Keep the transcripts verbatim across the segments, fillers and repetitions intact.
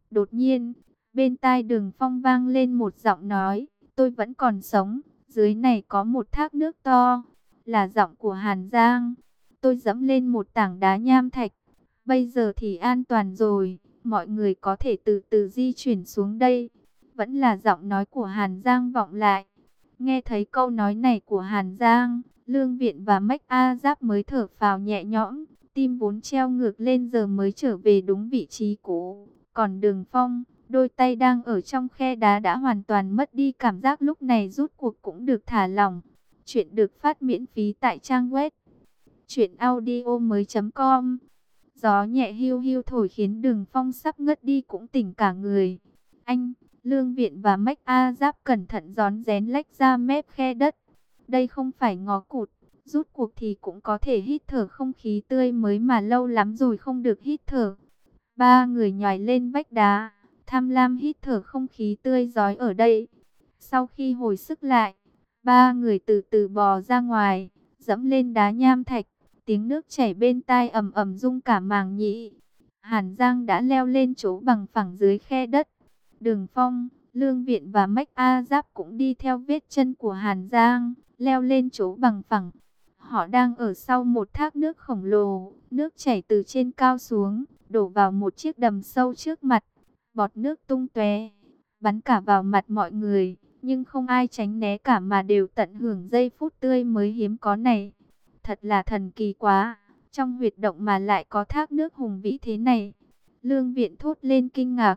Đột nhiên, bên tai Đường Phong vang lên một giọng nói, tôi vẫn còn sống, dưới này có một thác nước to, là giọng của Hàn Giang. Tôi dẫm lên một tảng đá nham thạch, bây giờ thì an toàn rồi, mọi người có thể từ từ di chuyển xuống đây. Vẫn là giọng nói của Hàn Giang vọng lại. Nghe thấy câu nói này của Hàn Giang, Lương Viện và Mách A Giáp mới thở phào nhẹ nhõm, tim vốn treo ngược lên giờ mới trở về đúng vị trí cũ. Còn Đường Phong, đôi tay đang ở trong khe đá đã hoàn toàn mất đi cảm giác, lúc này rút cuộc cũng được thả lỏng. Chuyện được phát miễn phí tại trang web truyện audio mới chấm com. Gió nhẹ hiu hiu thổi khiến Đường Phong sắp ngất đi cũng tỉnh cả người. Anh, Lương Viện và Mách A Giáp cẩn thận rón rén lách ra mép khe đất. Đây không phải ngó cụt, rút cuộc thì cũng có thể hít thở không khí tươi mới mà lâu lắm rồi không được hít thở. Ba người nhảy lên vách đá, tham lam hít thở không khí tươi rói ở đây. Sau khi hồi sức lại, ba người từ từ bò ra ngoài, dẫm lên đá nham thạch. Tiếng nước chảy bên tai ầm ầm rung cả màng nhĩ. Hàn Giang đã leo lên chỗ bằng phẳng dưới khe đất. Đường Phong, Lương Viện và Mách A Giáp cũng đi theo vết chân của Hàn Giang, leo lên chỗ bằng phẳng. Họ đang ở sau một thác nước khổng lồ, nước chảy từ trên cao xuống, đổ vào một chiếc đầm sâu trước mặt. Bọt nước tung tóe, bắn cả vào mặt mọi người, nhưng không ai tránh né cả mà đều tận hưởng giây phút tươi mới hiếm có này. Thật là thần kỳ quá, trong huyệt động mà lại có thác nước hùng vĩ thế này. Lương Viện thốt lên kinh ngạc.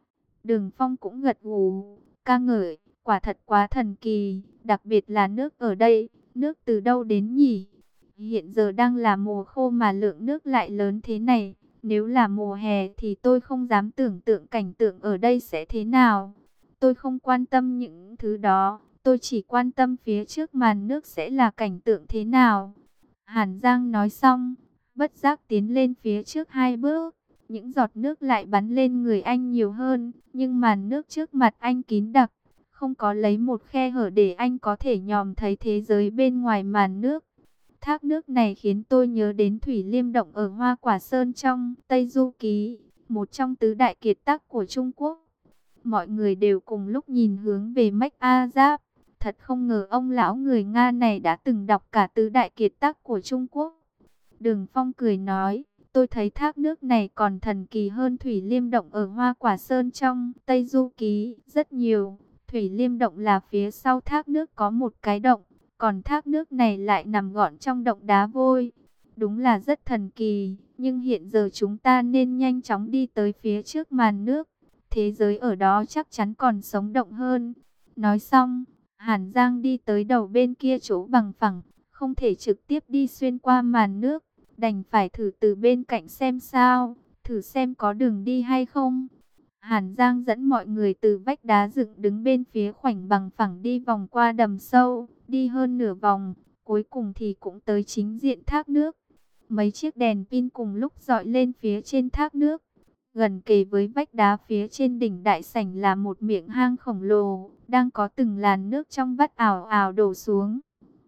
Đường Phong cũng gật gù, ca ngợi, quả thật quá thần kỳ, đặc biệt là nước ở đây, nước từ đâu đến nhỉ? Hiện giờ đang là mùa khô mà lượng nước lại lớn thế này, nếu là mùa hè thì tôi không dám tưởng tượng cảnh tượng ở đây sẽ thế nào. Tôi không quan tâm những thứ đó, tôi chỉ quan tâm phía trước màn nước sẽ là cảnh tượng thế nào. Hàn Giang nói xong, bất giác tiến lên phía trước hai bước. Những giọt nước lại bắn lên người anh nhiều hơn, nhưng màn nước trước mặt anh kín đặc, không có lấy một khe hở để anh có thể nhòm thấy thế giới bên ngoài màn nước. Thác nước này khiến tôi nhớ đến Thủy Liêm Động ở Hoa Quả Sơn trong Tây Du Ký, một trong tứ đại kiệt tác của Trung Quốc. Mọi người đều cùng lúc nhìn hướng về Mách A Giáp. Thật không ngờ ông lão người Nga này đã từng đọc cả tứ đại kiệt tác của Trung Quốc. Đường Phong cười nói, tôi thấy thác nước này còn thần kỳ hơn Thủy Liêm Động ở Hoa Quả Sơn trong Tây Du Ký rất nhiều. Thủy Liêm Động là phía sau thác nước có một cái động, còn thác nước này lại nằm gọn trong động đá vôi. Đúng là rất thần kỳ, nhưng hiện giờ chúng ta nên nhanh chóng đi tới phía trước màn nước. Thế giới ở đó chắc chắn còn sống động hơn. Nói xong, Hàn Giang đi tới đầu bên kia chỗ bằng phẳng, không thể trực tiếp đi xuyên qua màn nước, đành phải thử từ bên cạnh xem sao, thử xem có đường đi hay không. Hàn Giang dẫn mọi người từ vách đá dựng đứng bên phía khoảnh bằng phẳng đi vòng qua đầm sâu, đi hơn nửa vòng, cuối cùng thì cũng tới chính diện thác nước. Mấy chiếc đèn pin cùng lúc dọi lên phía trên thác nước. Gần kề với vách đá phía trên đỉnh đại sảnh là một miệng hang khổng lồ, đang có từng làn nước trong vắt ào ào đổ xuống.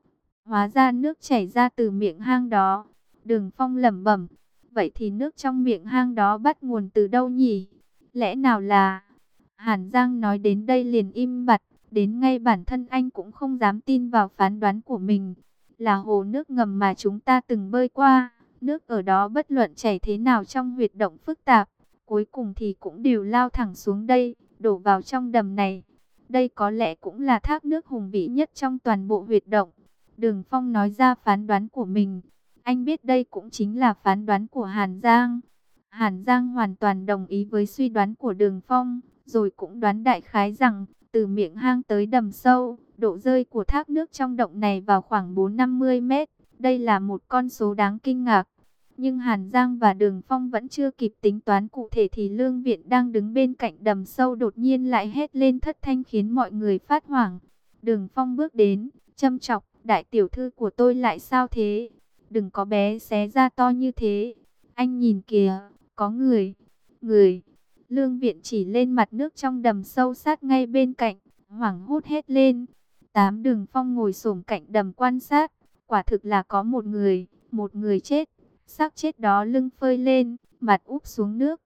Hóa ra nước chảy ra từ miệng hang đó. Đường Phong lẩm bẩm, vậy thì nước trong miệng hang đó bắt nguồn từ đâu nhỉ? Lẽ nào là... Hàn Giang nói đến đây liền im bặt, đến ngay bản thân anh cũng không dám tin vào phán đoán của mình. Là hồ nước ngầm mà chúng ta từng bơi qua, nước ở đó bất luận chảy thế nào trong huyệt động phức tạp, cuối cùng thì cũng đều lao thẳng xuống đây, đổ vào trong đầm này. Đây có lẽ cũng là thác nước hùng vĩ nhất trong toàn bộ huyệt động. Đường Phong nói ra phán đoán của mình. Anh biết đây cũng chính là phán đoán của Hàn Giang. Hàn Giang hoàn toàn đồng ý với suy đoán của Đường Phong, rồi cũng đoán đại khái rằng, từ miệng hang tới đầm sâu, độ rơi của thác nước trong động này vào khoảng bốn năm mươi mét. Đây là một con số đáng kinh ngạc. Nhưng Hàn Giang và Đường Phong vẫn chưa kịp tính toán cụ thể thì Lương Viện đang đứng bên cạnh đầm sâu đột nhiên lại hét lên thất thanh khiến mọi người phát hoảng. Đường Phong bước đến, châm chọc, đại tiểu thư của tôi lại sao thế? Đừng có bé xé ra to như thế. Anh nhìn kìa, có người, người. Lương Viện chỉ lên mặt nước trong đầm sâu sát ngay bên cạnh, hoảng hốt hét lên. Tám Đường Phong ngồi xổm cạnh đầm quan sát, quả thực là có một người, một người chết. Xác chết đó lưng phơi lên, mặt úp xuống nước.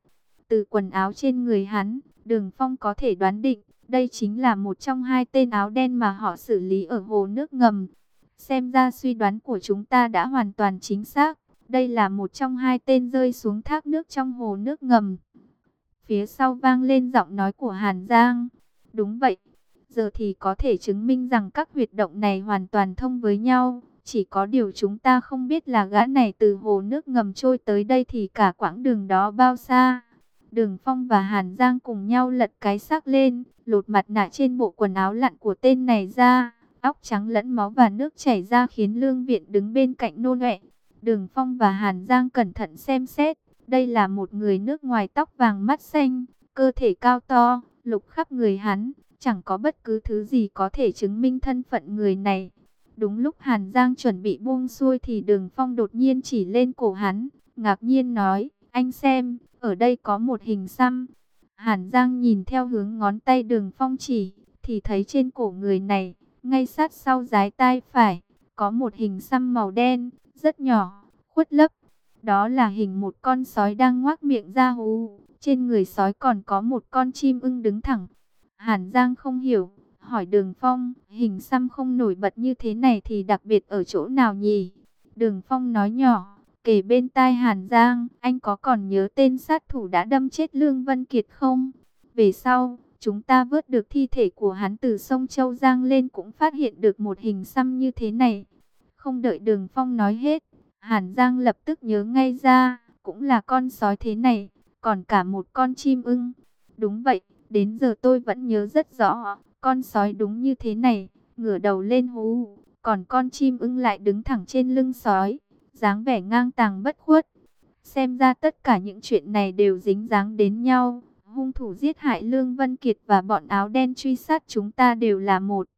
Từ quần áo trên người hắn, Đường Phong có thể đoán định, đây chính là một trong hai tên áo đen mà họ xử lý ở hồ nước ngầm. Xem ra suy đoán của chúng ta đã hoàn toàn chính xác. Đây là một trong hai tên rơi xuống thác nước trong hồ nước ngầm. Phía sau vang lên giọng nói của Hàn Giang. Đúng vậy, giờ thì có thể chứng minh rằng các huyệt động này hoàn toàn thông với nhau. Chỉ có điều chúng ta không biết là gã này từ hồ nước ngầm trôi tới đây thì cả quãng đường đó bao xa. Đường Phong và Hàn Giang cùng nhau lật cái xác lên, lột mặt nạ trên bộ quần áo lặn của tên này ra. Óc trắng lẫn máu và nước chảy ra khiến Lương Viện đứng bên cạnh nôn ọe. Đường Phong và Hàn Giang cẩn thận xem xét. Đây là một người nước ngoài tóc vàng mắt xanh, cơ thể cao to, lục khắp người hắn. Chẳng có bất cứ thứ gì có thể chứng minh thân phận người này. Đúng lúc Hàn Giang chuẩn bị buông xuôi thì Đường Phong đột nhiên chỉ lên cổ hắn, ngạc nhiên nói, anh xem, ở đây có một hình xăm. Hàn Giang nhìn theo hướng ngón tay Đường Phong chỉ, thì thấy trên cổ người này, ngay sát sau dái tai phải, có một hình xăm màu đen, rất nhỏ, khuất lấp. Đó là hình một con sói đang ngoác miệng ra hú, trên người sói còn có một con chim ưng đứng thẳng. Hàn Giang không hiểu, hỏi Đường Phong, hình xăm không nổi bật như thế này thì đặc biệt ở chỗ nào nhỉ? Đường Phong nói nhỏ, kể bên tai Hàn Giang, anh có còn nhớ tên sát thủ đã đâm chết Lương Vân Kiệt không? Về sau, chúng ta vớt được thi thể của hắn từ sông Châu Giang lên cũng phát hiện được một hình xăm như thế này. Không đợi Đường Phong nói hết, Hàn Giang lập tức nhớ ngay ra, cũng là con sói thế này, còn cả một con chim ưng. Đúng vậy, đến giờ tôi vẫn nhớ rất rõ, con sói đúng như thế này, ngửa đầu lên hú, còn con chim ưng lại đứng thẳng trên lưng sói, dáng vẻ ngang tàng bất khuất. Xem ra tất cả những chuyện này đều dính dáng đến nhau, hung thủ giết hại Lương Vân Kiệt và bọn áo đen truy sát chúng ta đều là một.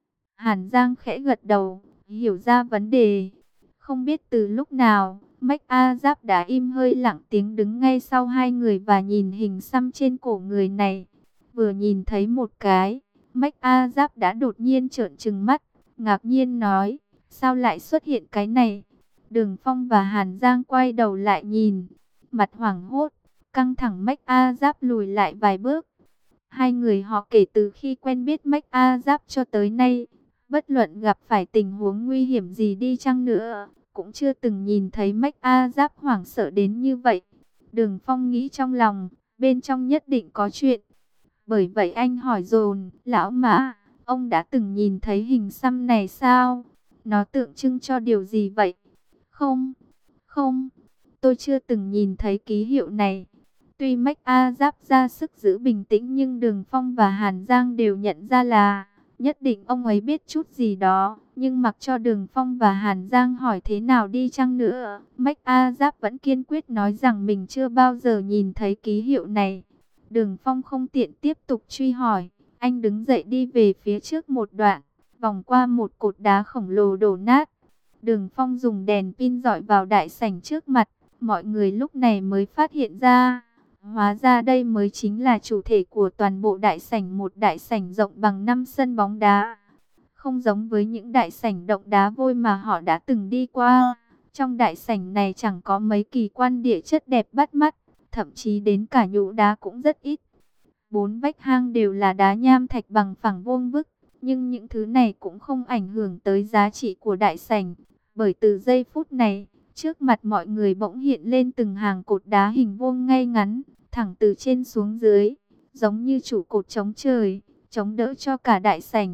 Hàn Giang khẽ gật đầu, hiểu ra vấn đề. Không biết từ lúc nào, Mách A Giáp đã im hơi lặng tiếng đứng ngay sau hai người và nhìn hình xăm trên cổ người này. Vừa nhìn thấy một cái, Mách A Giáp đã đột nhiên trợn trừng mắt, ngạc nhiên nói, sao lại xuất hiện cái này? Đường Phong và Hàn Giang quay đầu lại nhìn, mặt hoảng hốt, căng thẳng. Mách A Giáp lùi lại vài bước. Hai người họ kể từ khi quen biết Mách A Giáp cho tới nay, bất luận gặp phải tình huống nguy hiểm gì đi chăng nữa, cũng chưa từng nhìn thấy Mách A Giáp hoảng sợ đến như vậy. Đường Phong nghĩ trong lòng, bên trong nhất định có chuyện. Bởi vậy anh hỏi dồn, lão Mã, ông đã từng nhìn thấy hình xăm này sao? Nó tượng trưng cho điều gì vậy? Không, không, tôi chưa từng nhìn thấy ký hiệu này. Tuy Mách A Giáp ra sức giữ bình tĩnh nhưng Đường Phong và Hàn Giang đều nhận ra là nhất định ông ấy biết chút gì đó. Nhưng mặc cho Đường Phong và Hàn Giang hỏi thế nào đi chăng nữa, Mách A Giáp vẫn kiên quyết nói rằng mình chưa bao giờ nhìn thấy ký hiệu này. Đường Phong không tiện tiếp tục truy hỏi, anh đứng dậy đi về phía trước một đoạn, vòng qua một cột đá khổng lồ đổ nát. Đường Phong dùng đèn pin dọi vào đại sảnh trước mặt, mọi người lúc này mới phát hiện ra. Hóa ra đây mới chính là chủ thể của toàn bộ đại sảnh, một đại sảnh rộng bằng năm sân bóng đá. Không giống với những đại sảnh động đá vôi mà họ đã từng đi qua, trong đại sảnh này chẳng có mấy kỳ quan địa chất đẹp bắt mắt, thậm chí đến cả nhũ đá cũng rất ít. Bốn vách hang đều là đá nham thạch bằng phẳng vuông vức, nhưng những thứ này cũng không ảnh hưởng tới giá trị của đại sảnh, bởi từ giây phút này, trước mặt mọi người bỗng hiện lên từng hàng cột đá hình vuông ngay ngắn, thẳng từ trên xuống dưới, giống như trụ cột chống trời, chống đỡ cho cả đại sảnh.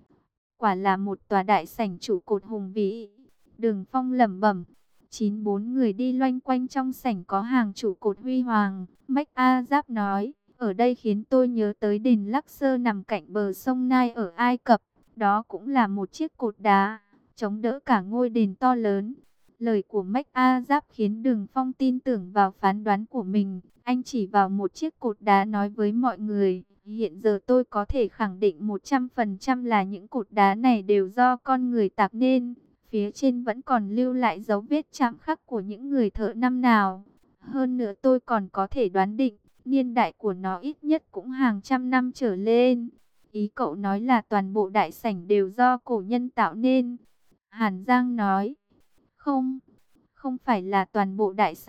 Quả là một tòa đại sảnh trụ cột hùng vĩ. Đường Phong lẩm bẩm. Chín bốn người đi loanh quanh trong sảnh có hàng trụ cột huy hoàng. Mách A Giáp nói, ở đây khiến tôi nhớ tới đền Lắc Sơ nằm cạnh bờ sông Nile ở Ai Cập. Đó cũng là một chiếc cột đá, chống đỡ cả ngôi đền to lớn. Lời của Mách A Giáp khiến Đường Phong tin tưởng vào phán đoán của mình. Anh chỉ vào một chiếc cột đá nói với mọi người, hiện giờ tôi có thể khẳng định một trăm phần trăm là những cột đá này đều do con người tạc nên. Phía trên vẫn còn lưu lại dấu vết chạm khắc của những người thợ năm nào. Hơn nữa tôi còn có thể đoán định, niên đại của nó ít nhất cũng hàng trăm năm trở lên. Ý cậu nói là toàn bộ đại sảnh đều do cổ nhân tạo nên. Hàn Giang nói, không, không phải là toàn bộ đại sảnh,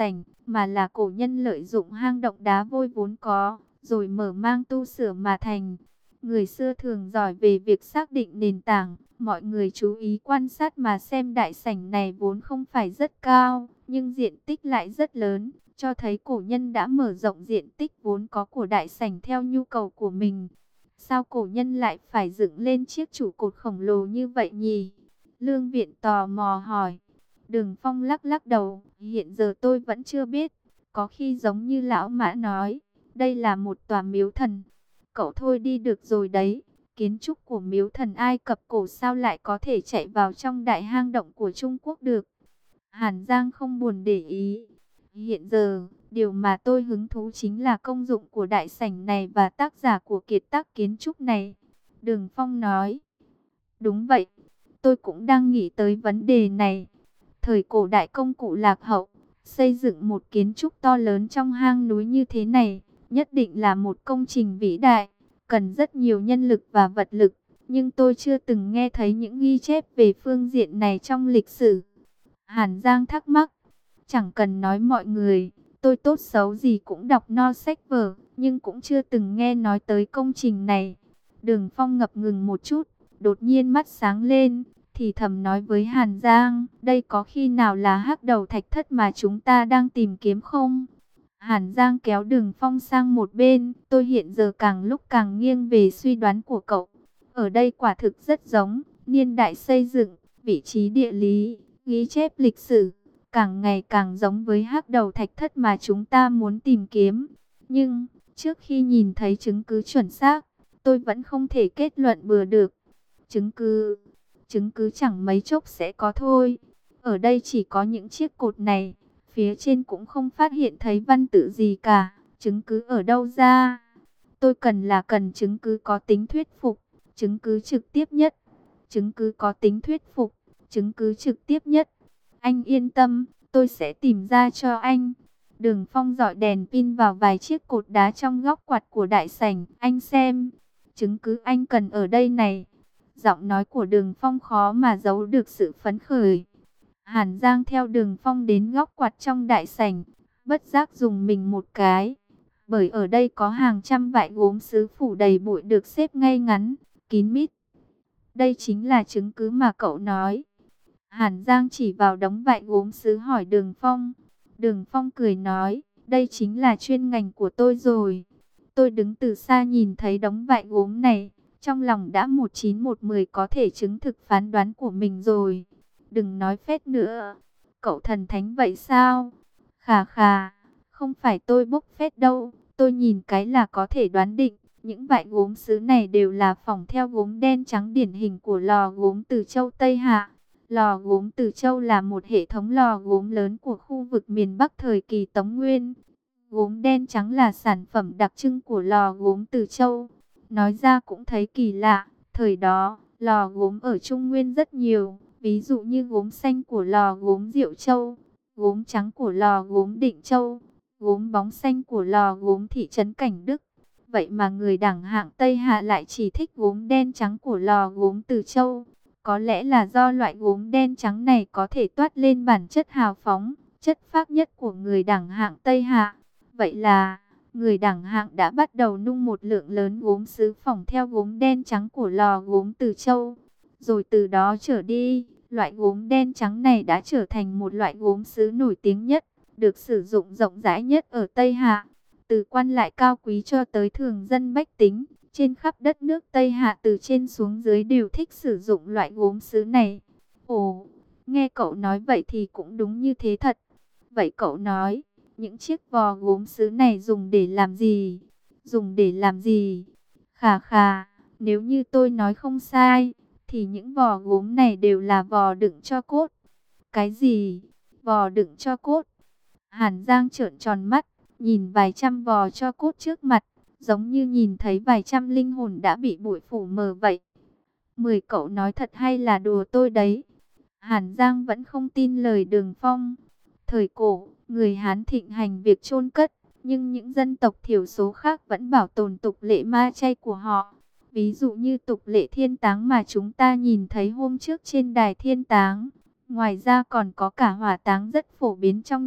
mà là cổ nhân lợi dụng hang động đá vôi vốn có, rồi mở mang tu sửa mà thành. Người xưa thường giỏi về việc xác định nền tảng, mọi người chú ý quan sát mà xem đại sảnh này vốn không phải rất cao, nhưng diện tích lại rất lớn, cho thấy cổ nhân đã mở rộng diện tích vốn có của đại sảnh theo nhu cầu của mình. Sao cổ nhân lại phải dựng lên chiếc trụ cột khổng lồ như vậy nhỉ? Lương Viện tò mò hỏi. Đường Phong lắc lắc đầu, hiện giờ tôi vẫn chưa biết, có khi giống như lão Mã nói, đây là một tòa miếu thần. Cậu thôi đi được rồi đấy, kiến trúc của miếu thần Ai Cập cổ sao lại có thể chạy vào trong đại hang động của Trung Quốc được. Hàn Giang không buồn để ý. Hiện giờ, điều mà tôi hứng thú chính là công dụng của đại sảnh này và tác giả của kiệt tác kiến trúc này. Đường Phong nói. Đúng vậy, tôi cũng đang nghĩ tới vấn đề này. Thời cổ đại công cụ lạc hậu, xây dựng một kiến trúc to lớn trong hang núi như thế này, nhất định là một công trình vĩ đại, cần rất nhiều nhân lực và vật lực. Nhưng tôi chưa từng nghe thấy những ghi chép về phương diện này trong lịch sử. Hàn Giang thắc mắc, chẳng cần nói mọi người, tôi tốt xấu gì cũng đọc no sách vở, nhưng cũng chưa từng nghe nói tới công trình này. Đường Phong ngập ngừng một chút, đột nhiên mắt sáng lên, thì thầm nói với Hàn Giang, đây có khi nào là hắc đầu thạch thất mà chúng ta đang tìm kiếm không? Hàn Giang kéo Đường Phong sang một bên, tôi hiện giờ càng lúc càng nghiêng về suy đoán của cậu. Ở đây quả thực rất giống, niên đại xây dựng, vị trí địa lý, ghi chép lịch sử, càng ngày càng giống với hắc đầu thạch thất mà chúng ta muốn tìm kiếm. Nhưng, trước khi nhìn thấy chứng cứ chuẩn xác, tôi vẫn không thể kết luận bừa được. Chứng cứ, chứng cứ chẳng mấy chốc sẽ có thôi. Ở đây chỉ có những chiếc cột này, phía trên cũng không phát hiện thấy văn tự gì cả. Chứng cứ ở đâu ra? Tôi cần là cần chứng cứ có tính thuyết phục, chứng cứ trực tiếp nhất. Chứng cứ có tính thuyết phục, chứng cứ trực tiếp nhất. Anh yên tâm, tôi sẽ tìm ra cho anh. Đường Phong dọi đèn pin vào vài chiếc cột đá trong góc quạt của đại sảnh. Anh xem, chứng cứ anh cần ở đây này. Giọng nói của Đường Phong khó mà giấu được sự phấn khởi. Hàn Giang theo Đường Phong đến góc quạt trong đại sảnh, bất giác dùng mình một cái. Bởi ở đây có hàng trăm vại gốm sứ phủ đầy bụi được xếp ngay ngắn, kín mít. Đây chính là chứng cứ mà cậu nói. Hàn Giang chỉ vào đống vại gốm sứ hỏi Đường Phong. Đường Phong cười nói, đây chính là chuyên ngành của tôi rồi. Tôi đứng từ xa nhìn thấy đống vại gốm này, trong lòng đã một chín một mười có thể chứng thực phán đoán của mình rồi. Đừng nói phét nữa, cậu thần thánh vậy sao? Khà khà, không phải tôi bốc phét đâu, tôi nhìn cái là có thể đoán định. Những vại gốm sứ này đều là phỏng theo gốm đen trắng điển hình của lò gốm Từ Châu Tây Hạ. Lò gốm Từ Châu là một hệ thống lò gốm lớn của khu vực miền Bắc thời kỳ Tống Nguyên. Gốm đen trắng là sản phẩm đặc trưng của lò gốm Từ Châu. Nói ra cũng thấy kỳ lạ, thời đó, lò gốm ở Trung Nguyên rất nhiều, ví dụ như gốm xanh của lò gốm Diệu Châu, gốm trắng của lò gốm Định Châu, gốm bóng xanh của lò gốm thị trấn Cảnh Đức. Vậy mà người đẳng hạng Tây Hạ lại chỉ thích gốm đen trắng của lò gốm Từ Châu. Có lẽ là do loại gốm đen trắng này có thể toát lên bản chất hào phóng, chất phác nhất của người đẳng hạng Tây Hạ. Vậy là, người đẳng hạng đã bắt đầu nung một lượng lớn gốm sứ phỏng theo gốm đen trắng của lò gốm Từ Châu. Rồi từ đó trở đi, loại gốm đen trắng này đã trở thành một loại gốm sứ nổi tiếng nhất, được sử dụng rộng rãi nhất ở Tây Hạ. Từ quan lại cao quý cho tới thường dân bách tính, trên khắp đất nước Tây Hạ từ trên xuống dưới đều thích sử dụng loại gốm sứ này. Ồ, nghe cậu nói vậy thì cũng đúng như thế thật. Vậy cậu nói, những chiếc vò gốm sứ này dùng để làm gì? Dùng để làm gì? Khà khà, nếu như tôi nói không sai, thì những vò gốm này đều là vò đựng tro cốt. Cái gì? Vò đựng tro cốt? Hàn Giang trợn tròn mắt, nhìn vài trăm vò tro cốt trước mặt, giống như nhìn thấy vài trăm linh hồn đã bị bụi phủ mờ vậy. Mười cậu nói thật hay là đùa tôi đấy? Hàn Giang vẫn không tin lời Đường Phong. Thời cổ, người Hán thịnh hành việc chôn cất, nhưng những dân tộc thiểu số khác vẫn bảo tồn tục lệ ma chay của họ. Ví dụ như tục lệ thiên táng mà chúng ta nhìn thấy hôm trước trên đài thiên táng. Ngoài ra còn có cả hỏa táng rất phổ biến trong những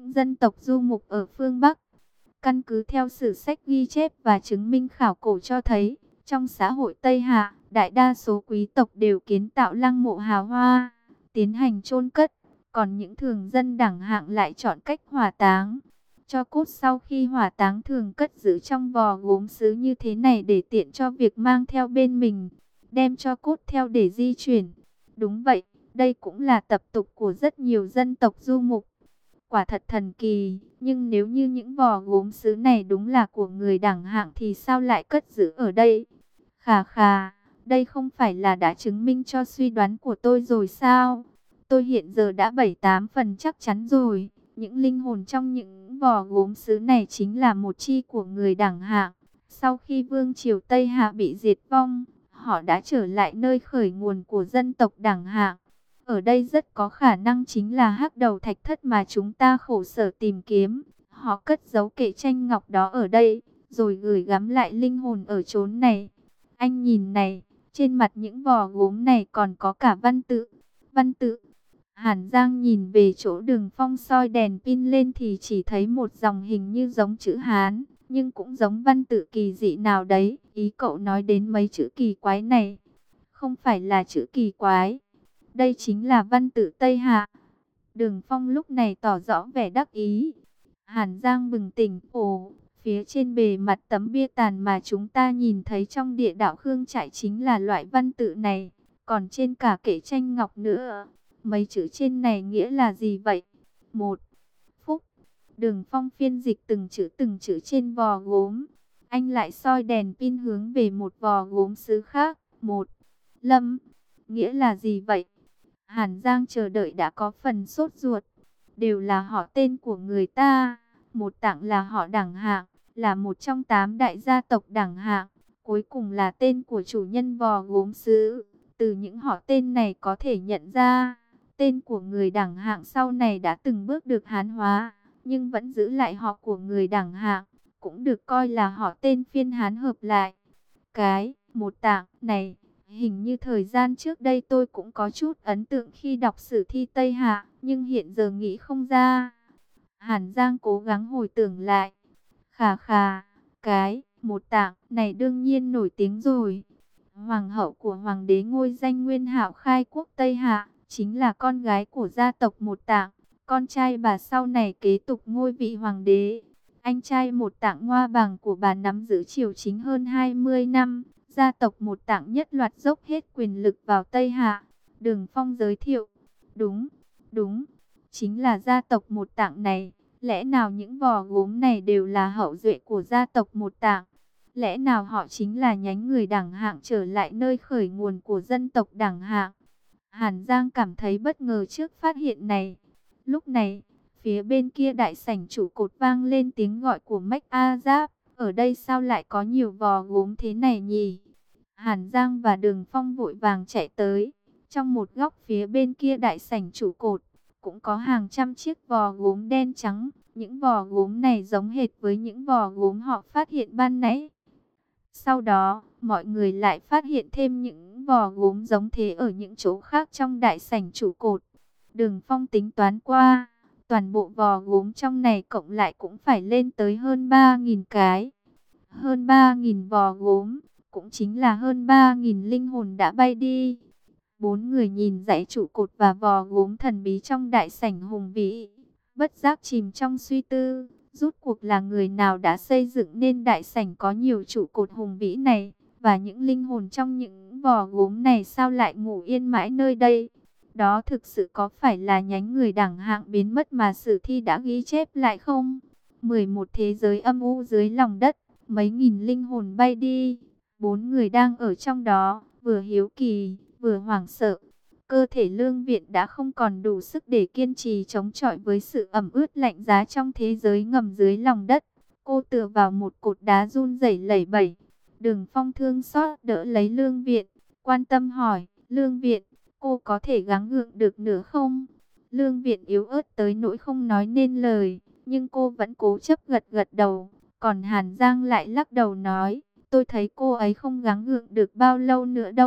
những dân tộc du mục ở phương Bắc. Căn cứ theo sử sách ghi chép và chứng minh khảo cổ cho thấy, trong xã hội Tây Hạ, đại đa số quý tộc đều kiến tạo lăng mộ hào hoa, tiến hành chôn cất, còn những thường dân đẳng hạng lại chọn cách hỏa táng. Cho cốt sau khi hỏa táng thường cất giữ trong vò gốm sứ như thế này để tiện cho việc mang theo bên mình, đem cho cốt theo để di chuyển. Đúng vậy, đây cũng là tập tục của rất nhiều dân tộc du mục. Quả thật thần kỳ, nhưng nếu như những vò gốm sứ này đúng là của người đẳng hạng thì sao lại cất giữ ở đây? Khà khà, đây không phải là đã chứng minh cho suy đoán của tôi rồi sao? Tôi hiện giờ đã bảy tám phần chắc chắn rồi, những linh hồn trong những vò gốm sứ này chính là một chi của người đẳng hạng. Sau khi vương triều Tây Hạ bị diệt vong, họ đã trở lại nơi khởi nguồn của dân tộc đẳng hạng. Ở đây rất có khả năng chính là hắc đầu thạch thất mà chúng ta khổ sở tìm kiếm. Họ cất giấu kệ tranh ngọc đó ở đây, rồi gửi gắm lại linh hồn ở chốn này. Anh nhìn này, trên mặt những vò gốm này còn có cả văn tự. Văn tự. Hàn Giang nhìn về chỗ Đường Phong soi đèn pin lên thì chỉ thấy một dòng hình như giống chữ Hán, nhưng cũng giống văn tự kỳ dị nào đấy. Ý cậu nói đến mấy chữ kỳ quái này? Không phải là chữ kỳ quái. Đây chính là văn tự Tây Hạ. Đường Phong lúc này tỏ rõ vẻ đắc ý. Hàn Giang bừng tỉnh. Ồ, phía trên bề mặt tấm bia tàn mà chúng ta nhìn thấy trong địa đạo Khương Trại chính là loại văn tự này. Còn trên cả kệ tranh ngọc nữa. Mấy chữ trên này nghĩa là gì vậy? Một, Phúc. Đường Phong phiên dịch từng chữ từng chữ trên vò gốm. Anh lại soi đèn pin hướng về một vò gốm sứ khác. Một, Lâm. Nghĩa là gì vậy? Hàn Giang chờ đợi đã có phần sốt ruột. Đều là họ tên của người ta. Một Tạng là họ đẳng hạng, là một trong tám đại gia tộc đẳng hạng. Cuối cùng là tên của chủ nhân vò gốm sứ. Từ những họ tên này có thể nhận ra, tên của người đẳng hạng sau này đã từng bước được Hán hóa, nhưng vẫn giữ lại họ của người đẳng hạng, cũng được coi là họ tên phiên Hán hợp lại. Cái Một Tạng này, hình như thời gian trước đây tôi cũng có chút ấn tượng khi đọc sử thi Tây Hạ, nhưng hiện giờ nghĩ không ra. Hàn Giang cố gắng hồi tưởng lại. Khà khà, cái Một Tạng này đương nhiên nổi tiếng rồi. Hoàng hậu của hoàng đế ngôi danh Nguyên Hạo khai quốc Tây Hạ, chính là con gái của gia tộc Một Tạng. Con trai bà sau này kế tục ngôi vị hoàng đế. Anh trai Một Tạng Ngoa Bàng của bà nắm giữ triều chính hơn hai mươi năm. Gia tộc Một Tạng nhất loạt dốc hết quyền lực vào Tây Hạ. Đường Phong giới thiệu. Đúng, đúng, chính là gia tộc Một Tạng này. Lẽ nào những vò gốm này đều là hậu duệ của gia tộc Một Tạng? Lẽ nào họ chính là nhánh người đẳng hạng trở lại nơi khởi nguồn của dân tộc đẳng hạng? Hàn Giang cảm thấy bất ngờ trước phát hiện này. Lúc này, phía bên kia đại sảnh trụ cột vang lên tiếng gọi của Mách A Giáp. Ở đây sao lại có nhiều vò gốm thế này nhỉ? Hàn Giang và Đường Phong vội vàng chạy tới. Trong một góc phía bên kia đại sảnh trụ cột, cũng có hàng trăm chiếc vò gốm đen trắng. Những vò gốm này giống hệt với những vò gốm họ phát hiện ban nãy. Sau đó, mọi người lại phát hiện thêm những vò gốm giống thế ở những chỗ khác trong đại sảnh trụ cột. Đường Phong tính toán qua, toàn bộ vò gốm trong này cộng lại cũng phải lên tới hơn ba nghìn cái. Hơn ba nghìn vò gốm, cũng chính là hơn ba nghìn linh hồn đã bay đi. Bốn người nhìn dãy trụ cột và vò gốm thần bí trong đại sảnh hùng vĩ, bất giác chìm trong suy tư. Rút cuộc là người nào đã xây dựng nên đại sảnh có nhiều trụ cột hùng vĩ này, và những linh hồn trong những vò gốm này sao lại ngủ yên mãi nơi đây? Đó thực sự có phải là nhánh người đẳng hạng biến mất mà sử thi đã ghi chép lại không? mười một thế giới âm u dưới lòng đất, mấy nghìn linh hồn bay đi. Bốn người đang ở trong đó, vừa hiếu kỳ, vừa hoảng sợ. Cơ thể Lương Viện đã không còn đủ sức để kiên trì chống chọi với sự ẩm ướt lạnh giá trong thế giới ngầm dưới lòng đất. Cô tựa vào một cột đá run rẩy lẩy bẩy. Đường Phong thương xót đỡ lấy Lương Viện, quan tâm hỏi, Lương Viện, cô có thể gắng gượng được nữa không? Lương Viện yếu ớt tới nỗi không nói nên lời, nhưng cô vẫn cố chấp gật gật đầu. Còn Hàn Giang lại lắc đầu nói, tôi thấy cô ấy không gắng gượng được bao lâu nữa đâu.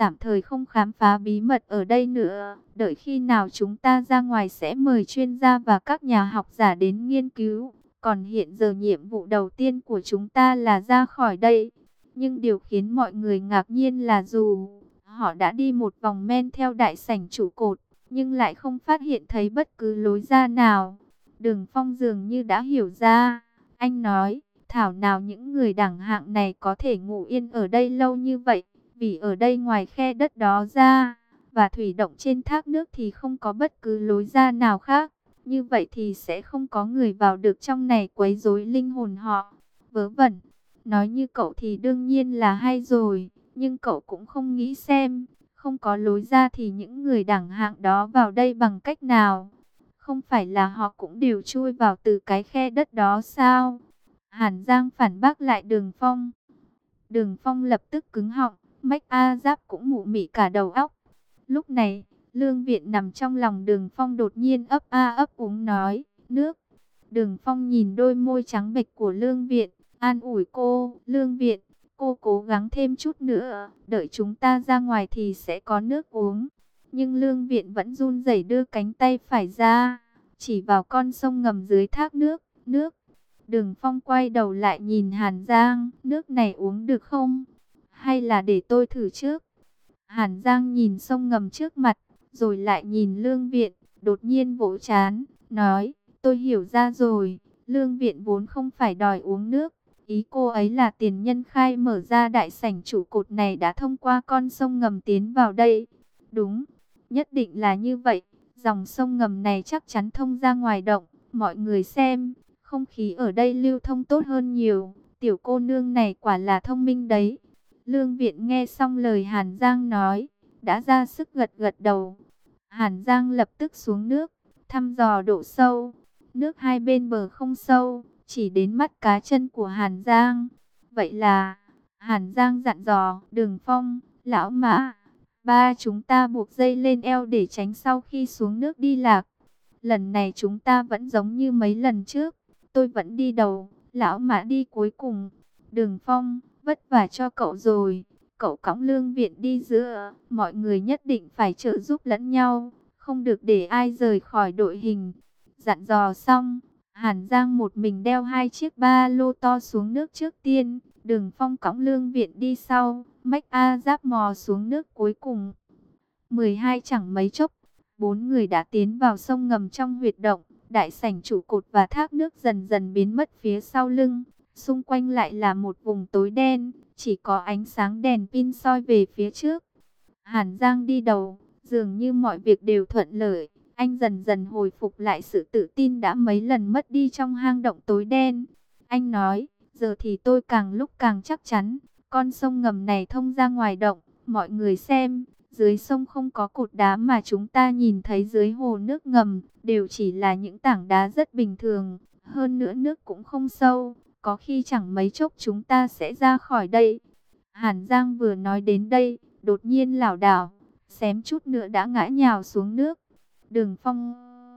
tạm thời không khám phá bí mật ở đây nữa. Đợi khi nào chúng ta ra ngoài sẽ mời chuyên gia và các nhà học giả đến nghiên cứu. Còn hiện giờ nhiệm vụ đầu tiên của chúng ta là ra khỏi đây. Nhưng điều khiến mọi người ngạc nhiên là dù họ đã đi một vòng men theo đại sảnh trụ cột, nhưng lại không phát hiện thấy bất cứ lối ra nào. Đường Phong dường như đã hiểu ra. Anh nói, thảo nào những người đẳng hạng này có thể ngủ yên ở đây lâu như vậy. Vì ở đây ngoài khe đất đó ra, và thủy động trên thác nước thì không có bất cứ lối ra nào khác. Như vậy thì sẽ không có người vào được trong này quấy rối linh hồn họ. Vớ vẩn, nói như cậu thì đương nhiên là hay rồi. Nhưng cậu cũng không nghĩ xem, không có lối ra thì những người đẳng hạng đó vào đây bằng cách nào? Không phải là họ cũng đều chui vào từ cái khe đất đó sao? Hàn Giang phản bác lại Đường Phong. Đường Phong lập tức cứng họng, Mách A Giáp cũng mụ mị cả đầu óc. Lúc này, Lương Viện nằm trong lòng Đường Phong đột nhiên ấp a ấp úng nói, nước. Đường Phong nhìn đôi môi trắng bệch của Lương Viện, an ủi cô, Lương Viện, cô cố gắng thêm chút nữa, đợi chúng ta ra ngoài thì sẽ có nước uống. Nhưng Lương Viện vẫn run rẩy đưa cánh tay phải ra, chỉ vào con sông ngầm dưới thác nước, nước. Đường Phong quay đầu lại nhìn Hàn Giang, nước này uống được không? Hay là để tôi thử trước? Hàn Giang nhìn sông ngầm trước mặt, rồi lại nhìn Lương Viện, đột nhiên vỗ chán, nói, tôi hiểu ra rồi, Lương Viện vốn không phải đòi uống nước. Ý cô ấy là tiền nhân khai mở ra đại sảnh trụ cột này đã thông qua con sông ngầm tiến vào đây. Đúng, nhất định là như vậy, dòng sông ngầm này chắc chắn thông ra ngoài động, mọi người xem. Không khí ở đây lưu thông tốt hơn nhiều. Tiểu cô nương này quả là thông minh đấy. Lương Viện nghe xong lời Hàn Giang nói, đã ra sức gật gật đầu. Hàn Giang lập tức xuống nước, thăm dò độ sâu. Nước hai bên bờ không sâu, chỉ đến mắt cá chân của Hàn Giang. Vậy là, Hàn Giang dặn dò, Đường Phong, Lão Mã, ba chúng ta buộc dây lên eo để tránh sau khi xuống nước đi lạc. Lần này chúng ta vẫn giống như mấy lần trước. Tôi vẫn đi đầu, Lão Mã đi cuối cùng. Đường Phong, vất vả cho cậu rồi. Cậu cõng Lương Viện đi giữa. Mọi người nhất định phải trợ giúp lẫn nhau. Không được để ai rời khỏi đội hình. Dặn dò xong, Hàn Giang một mình đeo hai chiếc ba lô to xuống nước trước tiên. Đường Phong cõng Lương Viện đi sau. Mách A Giáp mò xuống nước cuối cùng. mười hai chẳng mấy chốc, bốn người đã tiến vào sông ngầm trong huyệt động. Đại sảnh trụ cột và thác nước dần dần biến mất phía sau lưng. Xung quanh lại là một vùng tối đen, chỉ có ánh sáng đèn pin soi về phía trước. Hàn Giang đi đầu, dường như mọi việc đều thuận lợi. Anh dần dần hồi phục lại sự tự tin đã mấy lần mất đi trong hang động tối đen. Anh nói, giờ thì tôi càng lúc càng chắc chắn, con sông ngầm này thông ra ngoài động. Mọi người xem, dưới sông không có cột đá mà chúng ta nhìn thấy dưới hồ nước ngầm, đều chỉ là những tảng đá rất bình thường. Hơn nữa nước cũng không sâu, có khi chẳng mấy chốc chúng ta sẽ ra khỏi đây. Hàn Giang vừa nói đến đây, đột nhiên lảo đảo, xém chút nữa đã ngã nhào xuống nước. Đường Phong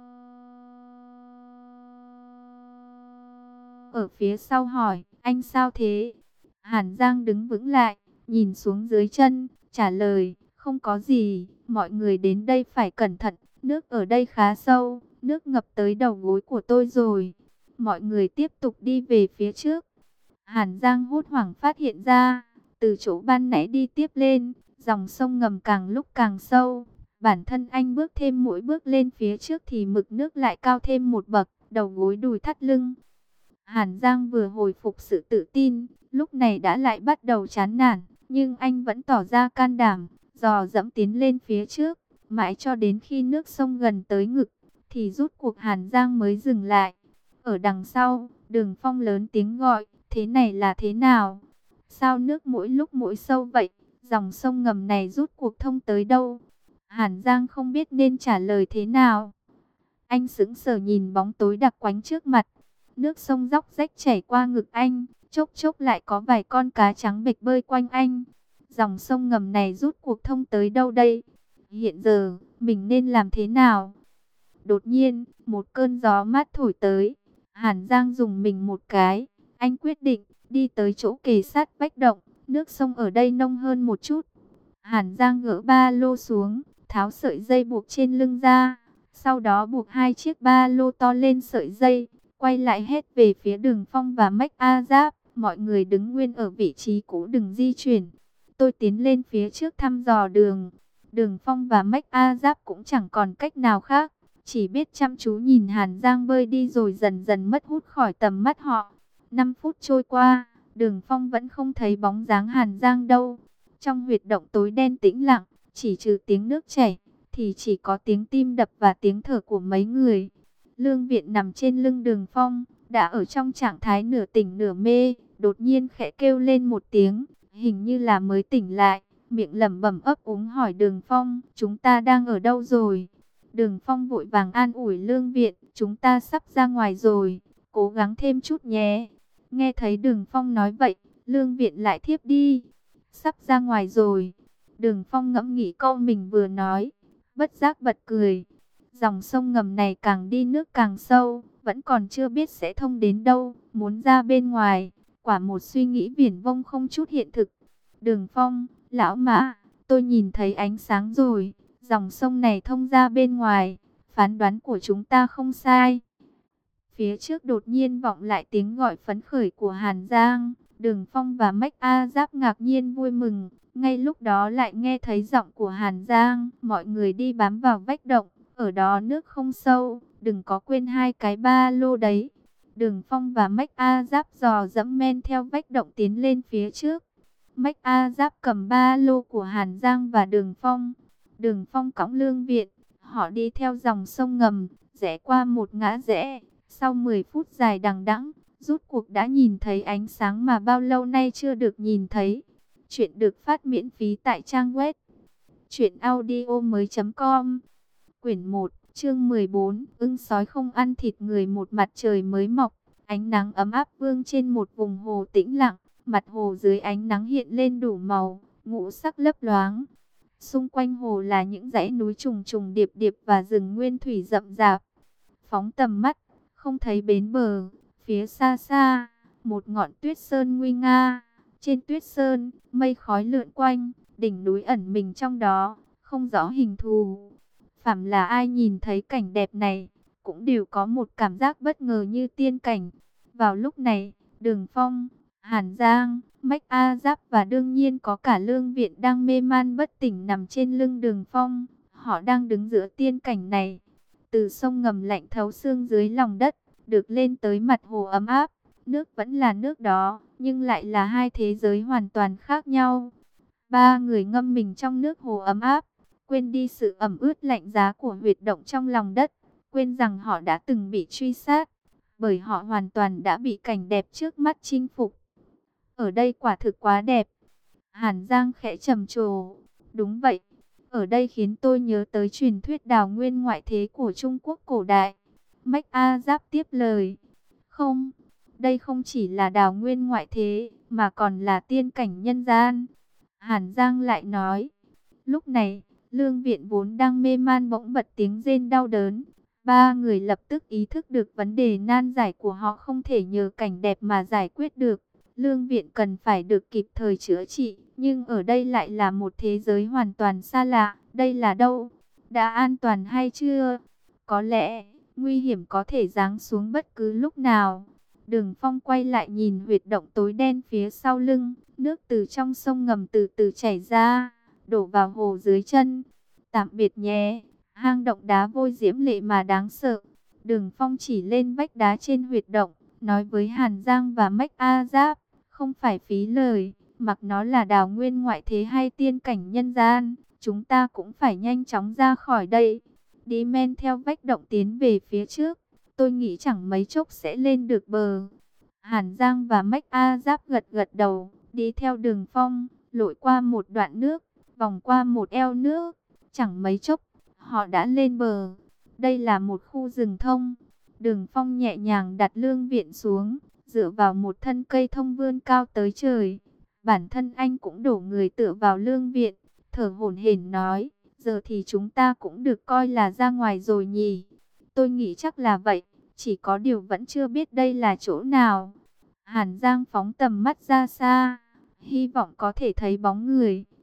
ở phía sau hỏi, anh sao thế? Hàn Giang đứng vững lại, nhìn xuống dưới chân, trả lời, không có gì, mọi người đến đây phải cẩn thận, nước ở đây khá sâu, nước ngập tới đầu gối của tôi rồi. Mọi người tiếp tục đi về phía trước. Hàn Giang hốt hoảng phát hiện ra, từ chỗ ban nãy đi tiếp lên, dòng sông ngầm càng lúc càng sâu. Bản thân anh bước thêm mỗi bước lên phía trước thì mực nước lại cao thêm một bậc, đầu gối đùi thắt lưng. Hàn Giang vừa hồi phục sự tự tin, lúc này đã lại bắt đầu chán nản, nhưng anh vẫn tỏ ra can đảm, dò dẫm tiến lên phía trước, mãi cho đến khi nước sông gần tới ngực, thì rút cuộc Hàn Giang mới dừng lại. Ở đằng sau, Đường Phong lớn tiếng gọi, thế này là thế nào? Sao nước mỗi lúc mỗi sâu vậy? Dòng sông ngầm này rút cuộc thông tới đâu? Hàn Giang không biết nên trả lời thế nào. Anh sững sờ nhìn bóng tối đặc quánh trước mặt. Nước sông róc rách chảy qua ngực anh, chốc chốc lại có vài con cá trắng bệch bơi quanh anh. Dòng sông ngầm này rút cuộc thông tới đâu đây? Hiện giờ, mình nên làm thế nào? Đột nhiên, một cơn gió mát thổi tới. Hàn Giang dùng mình một cái. Anh quyết định đi tới chỗ kề sát vách động. Nước sông ở đây nông hơn một chút. Hàn Giang gỡ ba lô xuống, tháo sợi dây buộc trên lưng ra. Sau đó buộc hai chiếc ba lô to lên sợi dây, quay lại hét về phía Đường Phong và Mách A Giáp. Mọi người đứng nguyên ở vị trí cũ, đừng di chuyển. Tôi tiến lên phía trước thăm dò đường. Đường Phong và Mách A Giáp cũng chẳng còn cách nào khác, chỉ biết chăm chú nhìn Hàn Giang bơi đi rồi dần dần mất hút khỏi tầm mắt họ. Năm phút trôi qua, Đường Phong vẫn không thấy bóng dáng Hàn Giang đâu. Trong huyệt động tối đen tĩnh lặng, chỉ trừ tiếng nước chảy, thì chỉ có tiếng tim đập và tiếng thở của mấy người. Lương Viện nằm trên lưng Đường Phong, đã ở trong trạng thái nửa tỉnh nửa mê, đột nhiên khẽ kêu lên một tiếng, hình như là mới tỉnh lại, miệng lẩm bẩm ấp úng hỏi Đường Phong, chúng ta đang ở đâu rồi? Đường Phong vội vàng an ủi Lương Viện, chúng ta sắp ra ngoài rồi, cố gắng thêm chút nhé. Nghe thấy Đường Phong nói vậy, Lương Viện lại thiếp đi. Sắp ra ngoài rồi. Đường Phong ngẫm nghĩ câu mình vừa nói, bất giác bật cười. Dòng sông ngầm này càng đi nước càng sâu, vẫn còn chưa biết sẽ thông đến đâu, muốn ra bên ngoài, quả một suy nghĩ viển vông không chút hiện thực. Đường Phong, lão Mã, tôi nhìn thấy ánh sáng rồi, dòng sông này thông ra bên ngoài, phán đoán của chúng ta không sai. Phía trước đột nhiên vọng lại tiếng gọi phấn khởi của Hàn Giang. Đường Phong và Mách A Giáp ngạc nhiên vui mừng. Ngay lúc đó lại nghe thấy giọng của Hàn Giang. Mọi người đi bám vào vách động. Ở đó nước không sâu. Đừng có quên hai cái ba lô đấy. Đường Phong và Mách A Giáp dò dẫm men theo vách động tiến lên phía trước. Mách A Giáp cầm ba lô của Hàn Giang và Đường Phong. Đường Phong cõng Lương Viện. Họ đi theo dòng sông ngầm, rẽ qua một ngã rẽ. Sau mười phút dài đằng đẵng, rút cuộc đã nhìn thấy ánh sáng mà bao lâu nay chưa được nhìn thấy. Chuyện được phát miễn phí tại trang web truyện audio mới chấm com. Quyển một, chương mười bốn, ưng sói không ăn thịt người. Một mặt trời mới mọc, ánh nắng ấm áp vương trên một vùng hồ tĩnh lặng. Mặt hồ dưới ánh nắng hiện lên đủ màu, ngũ sắc lấp loáng. Xung quanh hồ là những dãy núi trùng trùng điệp điệp và rừng nguyên thủy rậm rạp. Phóng tầm mắt, không thấy bến bờ. Phía xa xa, một ngọn tuyết sơn nguy nga. Trên tuyết sơn, mây khói lượn quanh, đỉnh núi ẩn mình trong đó, không rõ hình thù. Phàm là ai nhìn thấy cảnh đẹp này, cũng đều có một cảm giác bất ngờ như tiên cảnh. Vào lúc này, Đường Phong, Hàn Giang, Mách A Giáp và đương nhiên có cả Lương Viện đang mê man bất tỉnh nằm trên lưng Đường Phong. Họ đang đứng giữa tiên cảnh này. Từ sông ngầm lạnh thấu xương dưới lòng đất, được lên tới mặt hồ ấm áp. Nước vẫn là nước đó, nhưng lại là hai thế giới hoàn toàn khác nhau. Ba người ngâm mình trong nước hồ ấm áp, quên đi sự ẩm ướt lạnh giá của huyệt động trong lòng đất, quên rằng họ đã từng bị truy sát, bởi họ hoàn toàn đã bị cảnh đẹp trước mắt chinh phục. Ở đây quả thực quá đẹp. Hàn Giang khẽ trầm trồ. Đúng vậy, ở đây khiến tôi nhớ tới truyền thuyết đào nguyên ngoại thế của Trung Quốc cổ đại. Mách A Giáp tiếp lời. Không, đây không chỉ là đào nguyên ngoại thế, mà còn là tiên cảnh nhân gian. Hàn Giang lại nói. Lúc này, Lương Viện vốn đang mê man bỗng bật tiếng rên đau đớn. Ba người lập tức ý thức được vấn đề nan giải của họ không thể nhờ cảnh đẹp mà giải quyết được. Lương Viện cần phải được kịp thời chữa trị, nhưng ở đây lại là một thế giới hoàn toàn xa lạ. Đây là đâu? Đã an toàn hay chưa? Có lẽ, nguy hiểm có thể giáng xuống bất cứ lúc nào. Đường Phong quay lại nhìn huyệt động tối đen phía sau lưng. Nước từ trong sông ngầm từ từ chảy ra, đổ vào hồ dưới chân. Tạm biệt nhé, hang động đá vôi diễm lệ mà đáng sợ. Đường Phong chỉ lên vách đá trên huyệt động, nói với Hàn Giang và Mách A Giáp. Không phải phí lời, mặc nó là đào nguyên ngoại thế hay tiên cảnh nhân gian, chúng ta cũng phải nhanh chóng ra khỏi đây. Đi men theo vách động tiến về phía trước, tôi nghĩ chẳng mấy chốc sẽ lên được bờ. Hàn Giang và Mách A Giáp gật gật đầu, đi theo Đường Phong, lội qua một đoạn nước, vòng qua một eo nước. Chẳng mấy chốc, họ đã lên bờ. Đây là một khu rừng thông. Đường Phong nhẹ nhàng đặt Lương Viện xuống, dựa vào một thân cây thông vươn cao tới trời. Bản thân anh cũng đổ người tựa vào Lương Viện, thở hổn hển nói, giờ thì chúng ta cũng được coi là ra ngoài rồi nhỉ. Tôi nghĩ chắc là vậy, chỉ có điều vẫn chưa biết đây là chỗ nào. Hàn Giang phóng tầm mắt ra xa, hy vọng có thể thấy bóng người,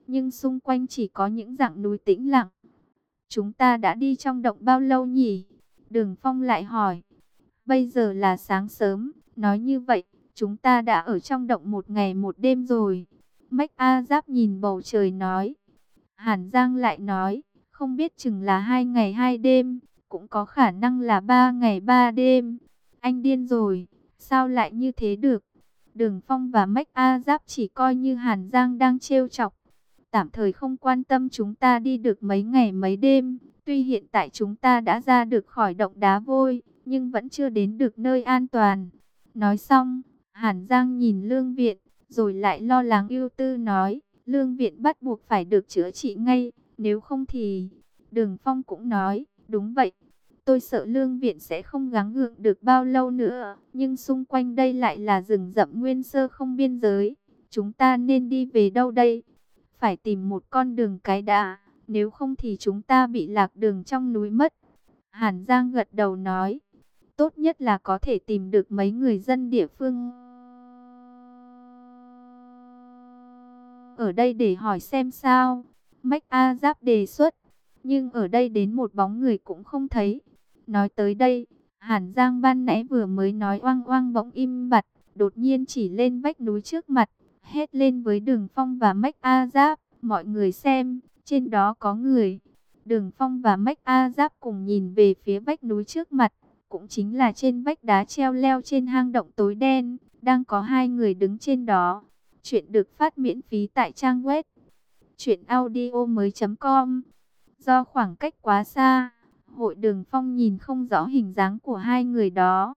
nhưng xung quanh chỉ có những rặng núi tĩnh lặng. Chúng ta đã đi trong động bao lâu nhỉ? Đường Phong lại hỏi. Bây giờ là sáng sớm, nói như vậy, chúng ta đã ở trong động một ngày một đêm rồi. Mách A Giáp nhìn bầu trời nói. Hàn Giang lại nói, không biết chừng là hai ngày hai đêm, cũng có khả năng là ba ngày ba đêm. Anh điên rồi, sao lại như thế được? Đường Phong và Mách A Giáp chỉ coi như Hàn Giang đang trêu chọc. Tạm thời không quan tâm chúng ta đi được mấy ngày mấy đêm. Tuy hiện tại chúng ta đã ra được khỏi động đá vôi, nhưng vẫn chưa đến được nơi an toàn. Nói xong, Hàn Giang nhìn Lương Viện, rồi lại lo lắng ưu tư nói, Lương Viện bắt buộc phải được chữa trị ngay, nếu không thì... Đường Phong cũng nói, đúng vậy, tôi sợ Lương Viện sẽ không gắng gượng được bao lâu nữa, nhưng xung quanh đây lại là rừng rậm nguyên sơ không biên giới, chúng ta nên đi về đâu đây? Phải tìm một con đường cái đã, nếu không thì chúng ta bị lạc đường trong núi mất. Hàn Giang gật đầu nói, tốt nhất là có thể tìm được mấy người dân địa phương ở đây để hỏi xem sao. Mách A Giáp đề xuất, nhưng ở đây đến một bóng người cũng không thấy. Nói tới đây, Hàn Giang ban nãy vừa mới nói oang oang bỗng im bặt, đột nhiên chỉ lên vách núi trước mặt, hét lên với Đường Phong và Mách A Giáp, mọi người xem, trên đó có người. Đường Phong và Mách A Giáp cùng nhìn về phía vách núi trước mặt, cũng chính là trên vách đá treo leo trên hang động tối đen, đang có hai người đứng trên đó. Chuyện được phát miễn phí tại trang web truyện audio mới chấm com. Do khoảng cách quá xa, Hội Đường Phong nhìn không rõ hình dáng của hai người đó.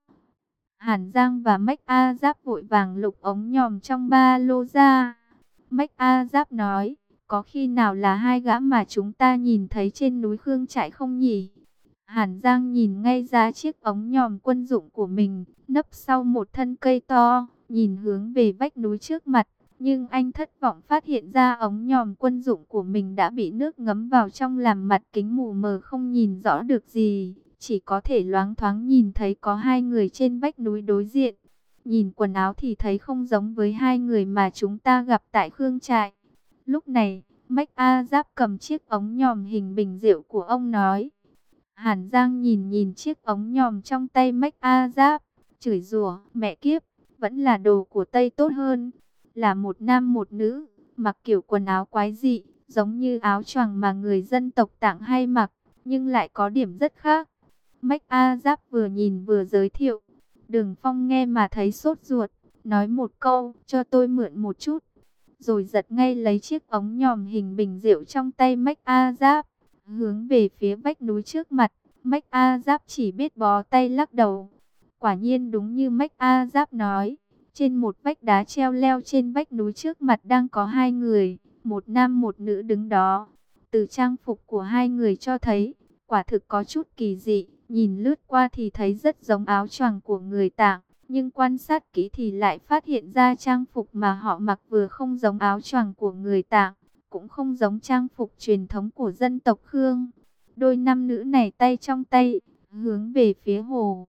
Hàn Giang và Mách A Giáp vội vàng lục ống nhòm trong ba lô ra. Mách A Giáp nói, có khi nào là hai gã mà chúng ta nhìn thấy trên núi Khương Trại không nhỉ? Hàn Giang nhìn ngay ra chiếc ống nhòm quân dụng của mình, nấp sau một thân cây to, nhìn hướng về vách núi trước mặt. Nhưng anh thất vọng phát hiện ra ống nhòm quân dụng của mình đã bị nước ngấm vào trong làm mặt kính mù mờ không nhìn rõ được gì. Chỉ có thể loáng thoáng nhìn thấy có hai người trên vách núi đối diện. Nhìn quần áo thì thấy không giống với hai người mà chúng ta gặp tại Khương Trại. Lúc này, Mách A Giáp cầm chiếc ống nhòm hình bình rượu của ông nói. Hàn Giang nhìn nhìn chiếc ống nhòm trong tay Mách A Giáp, chửi rủa, mẹ kiếp, vẫn là đồ của Tây tốt hơn. Là một nam một nữ, mặc kiểu quần áo quái dị, giống như áo choàng mà người dân tộc Tạng hay mặc, nhưng lại có điểm rất khác. Mách A Giáp vừa nhìn vừa giới thiệu. Đường Phong nghe mà thấy sốt ruột, nói một câu, cho tôi mượn một chút. Rồi giật ngay lấy chiếc ống nhòm hình bình rượu trong tay Mách A Giáp, hướng về phía vách núi trước mặt. Mách A Giáp chỉ biết bó tay lắc đầu. Quả nhiên đúng như Mách A Giáp nói. Trên một vách đá treo leo trên vách núi trước mặt đang có hai người, một nam một nữ đứng đó. Từ trang phục của hai người cho thấy, quả thực có chút kỳ dị, nhìn lướt qua thì thấy rất giống áo choàng của người Tạng, nhưng quan sát kỹ thì lại phát hiện ra trang phục mà họ mặc vừa không giống áo choàng của người Tạng, cũng không giống trang phục truyền thống của dân tộc Khương. Đôi nam nữ này tay trong tay, hướng về phía hồ.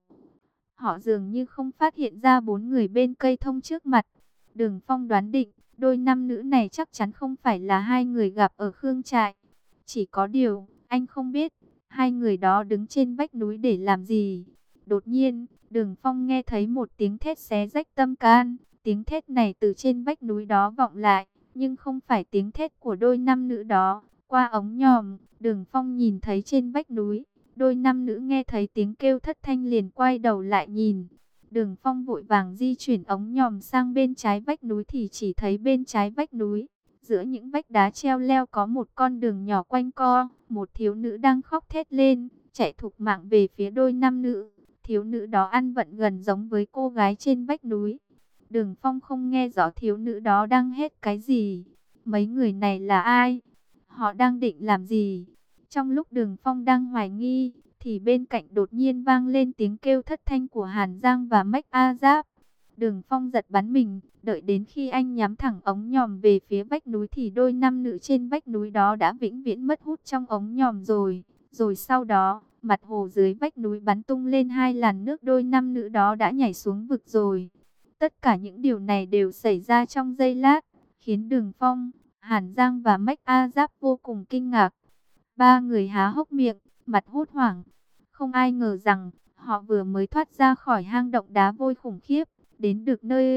Họ dường như không phát hiện ra bốn người bên cây thông trước mặt. Đường Phong đoán định, đôi nam nữ này chắc chắn không phải là hai người gặp ở Khương Trại. Chỉ có điều, anh không biết, hai người đó đứng trên vách núi để làm gì. Đột nhiên, Đường Phong nghe thấy một tiếng thét xé rách tâm can. Tiếng thét này từ trên vách núi đó vọng lại, nhưng không phải tiếng thét của đôi nam nữ đó. Qua ống nhòm, Đường Phong nhìn thấy trên vách núi, đôi nam nữ nghe thấy tiếng kêu thất thanh liền quay đầu lại nhìn. Đường Phong vội vàng di chuyển ống nhòm sang bên trái vách núi thì chỉ thấy bên trái vách núi, giữa những vách đá treo leo có một con đường nhỏ quanh co. Một thiếu nữ đang khóc thét lên, chạy thục mạng về phía đôi nam nữ. Thiếu nữ đó ăn vận gần giống với cô gái trên vách núi. Đường Phong không nghe rõ thiếu nữ đó đang hét cái gì. Mấy người này là ai? Họ đang định làm gì? Trong lúc Đường Phong đang hoài nghi, thì bên cạnh đột nhiên vang lên tiếng kêu thất thanh của Hàn Giang và Mách A Giáp. Đường Phong giật bắn mình, đợi đến khi anh nhắm thẳng ống nhòm về phía vách núi thì đôi nam nữ trên vách núi đó đã vĩnh viễn mất hút trong ống nhòm rồi. Rồi sau đó, mặt hồ dưới vách núi bắn tung lên hai làn nước, đôi nam nữ đó đã nhảy xuống vực rồi. Tất cả những điều này đều xảy ra trong giây lát, khiến Đường Phong, Hàn Giang và Mách A Giáp vô cùng kinh ngạc. Ba người há hốc miệng, mặt hốt hoảng. Không ai ngờ rằng, họ vừa mới thoát ra khỏi hang động đá vôi khủng khiếp, đến được nơi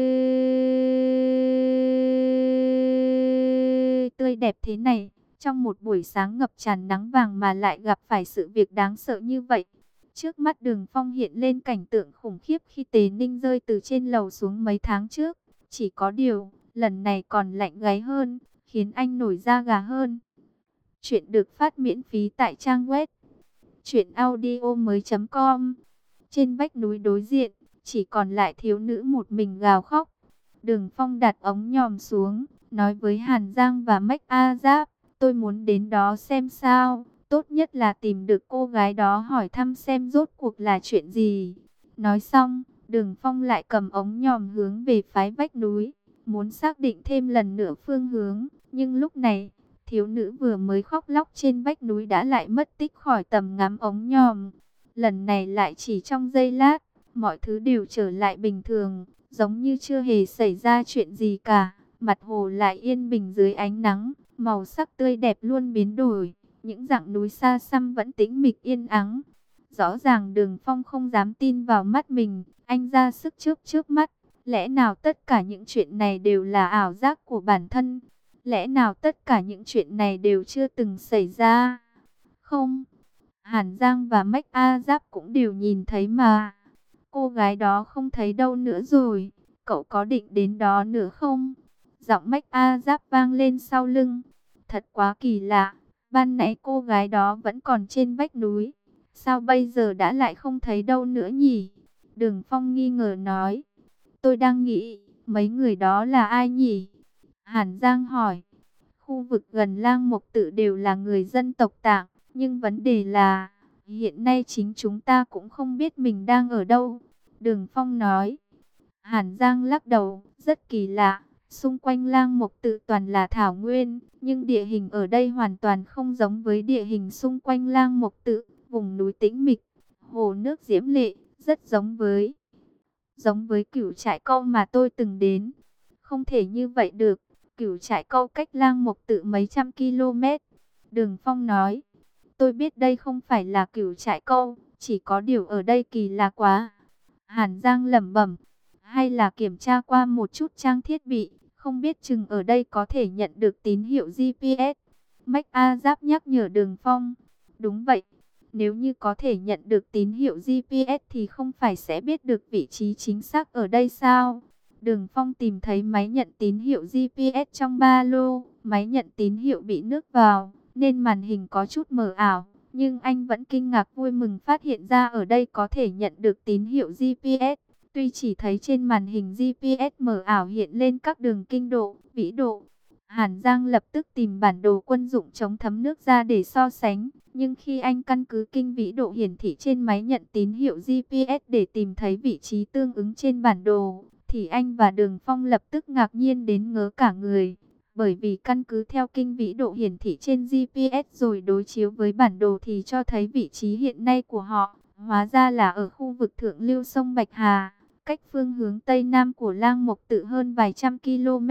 tươi đẹp thế này. Trong một buổi sáng ngập tràn nắng vàng mà lại gặp phải sự việc đáng sợ như vậy. Trước mắt Đường Phong hiện lên cảnh tượng khủng khiếp khi Tế Ninh rơi từ trên lầu xuống mấy tháng trước. Chỉ có điều, lần này còn lạnh gáy hơn, khiến anh nổi da gà hơn. Chuyện được phát miễn phí tại trang web truyện audio mới chấm com. Trên vách núi đối diện, chỉ còn lại thiếu nữ một mình gào khóc. Đường Phong đặt ống nhòm xuống, nói với Hàn Giang và Mách A Giáp, tôi muốn đến đó xem sao, tốt nhất là tìm được cô gái đó hỏi thăm xem rốt cuộc là chuyện gì. Nói xong, Đường Phong lại cầm ống nhòm hướng về phái vách núi, muốn xác định thêm lần nữa phương hướng, nhưng lúc này, thiếu nữ vừa mới khóc lóc trên vách núi đã lại mất tích khỏi tầm ngắm ống nhòm. Lần này lại chỉ trong giây lát, mọi thứ đều trở lại bình thường, giống như chưa hề xảy ra chuyện gì cả. Mặt hồ lại yên bình dưới ánh nắng, màu sắc tươi đẹp luôn biến đổi. Những dãy núi xa xăm vẫn tĩnh mịch yên ắng. Rõ ràng Đường Phong không dám tin vào mắt mình, anh ra sức chớp chớp mắt. Lẽ nào tất cả những chuyện này đều là ảo giác của bản thân? Lẽ nào tất cả những chuyện này đều chưa từng xảy ra? Không, Hàn Giang và Mách A Giáp cũng đều nhìn thấy mà. Cô gái đó không thấy đâu nữa rồi, cậu có định đến đó nữa không? Giọng Mách A Giáp vang lên sau lưng. Thật quá kỳ lạ, ban nãy cô gái đó vẫn còn trên vách núi, sao bây giờ đã lại không thấy đâu nữa nhỉ? Đường Phong nghi ngờ nói. Tôi đang nghĩ, mấy người đó là ai nhỉ? Hàn Giang hỏi. Khu vực gần Lang Mộc Tự đều là người dân tộc Tạng, nhưng vấn đề là, hiện nay chính chúng ta cũng không biết mình đang ở đâu. Đường Phong nói. Hàn Giang lắc đầu, rất kỳ lạ. Xung quanh Lang Mộc Tự toàn là thảo nguyên, nhưng địa hình ở đây hoàn toàn không giống với địa hình xung quanh Lang Mộc Tự. Vùng núi tĩnh mịch, hồ nước diễm lệ, rất giống với giống với Cửu Trại Câu mà tôi từng đến. Không thể như vậy được, Cửu Trại Câu cách Lang Mộc Tự mấy trăm km. Đường Phong nói. Tôi biết đây không phải là Cửu Trại Câu, chỉ có điều ở đây kỳ lạ quá. Hàn Giang lẩm bẩm, hay là kiểm tra qua một chút trang thiết bị, không biết chừng ở đây có thể nhận được tín hiệu giê pê ét. Mách A Giáp nhắc nhở Đường Phong. Đúng vậy, nếu như có thể nhận được tín hiệu giê pê ét thì không phải sẽ biết được vị trí chính xác ở đây sao? Đường Phong tìm thấy máy nhận tín hiệu giê pê ét trong ba lô, máy nhận tín hiệu bị nước vào, nên màn hình có chút mờ ảo. Nhưng anh vẫn kinh ngạc vui mừng phát hiện ra ở đây có thể nhận được tín hiệu giê pê ét. Tuy chỉ thấy trên màn hình giê pê ét mờ ảo hiện lên các đường kinh độ, vĩ độ. Hàn Giang lập tức tìm bản đồ quân dụng chống thấm nước ra để so sánh. Nhưng khi anh căn cứ kinh vĩ độ hiển thị trên máy nhận tín hiệu giê pê ét để tìm thấy vị trí tương ứng trên bản đồ, thì anh và Đường Phong lập tức ngạc nhiên đến ngớ cả người. Bởi vì căn cứ theo kinh vĩ độ hiển thị trên giê pê ét rồi đối chiếu với bản đồ thì cho thấy vị trí hiện nay của họ, hóa ra là ở khu vực thượng lưu sông Bạch Hà, cách phương hướng Tây Nam của Lang Mộc Tự hơn vài trăm km.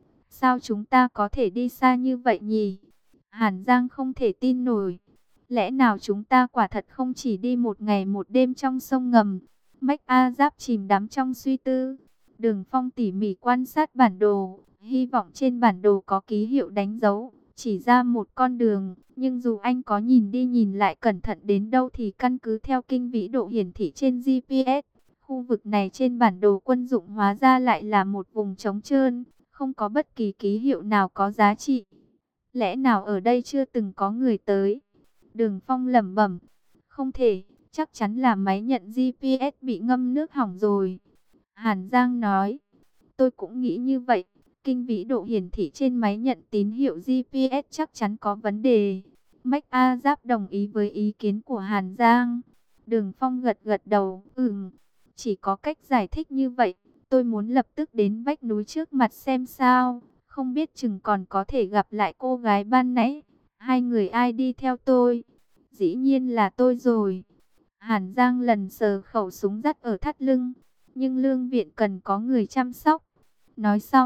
Sao chúng ta có thể đi xa như vậy nhỉ? Hàn Giang không thể tin nổi. Lẽ nào chúng ta quả thật không chỉ đi một ngày một đêm trong sông ngầm? Mách A Giáp chìm đắm trong suy tư. Đường Phong tỉ mỉ quan sát bản đồ, hy vọng trên bản đồ có ký hiệu đánh dấu, chỉ ra một con đường. Nhưng dù anh có nhìn đi nhìn lại cẩn thận đến đâu thì căn cứ theo kinh vĩ độ hiển thị trên giê pê ét, khu vực này trên bản đồ quân dụng hóa ra lại là một vùng trống trơn, không có bất kỳ ký hiệu nào có giá trị. Lẽ nào ở đây chưa từng có người tới? Đường Phong lẩm bẩm, không thể, chắc chắn là máy nhận giê pê ét bị ngâm nước hỏng rồi. Hàn Giang nói, tôi cũng nghĩ như vậy, kinh vĩ độ hiển thị trên máy nhận tín hiệu giê pê ét chắc chắn có vấn đề. Mách A Giáp đồng ý với ý kiến của Hàn Giang. Đường Phong gật gật đầu, ừm, chỉ có cách giải thích như vậy, tôi muốn lập tức đến vách núi trước mặt xem sao, không biết chừng còn có thể gặp lại cô gái ban nãy. Hai người ai đi theo tôi? Dĩ nhiên là tôi rồi. Hàn Giang lần sờ khẩu súng dắt ở thắt lưng, nhưng lương viện cần có người chăm sóc. Nói xong,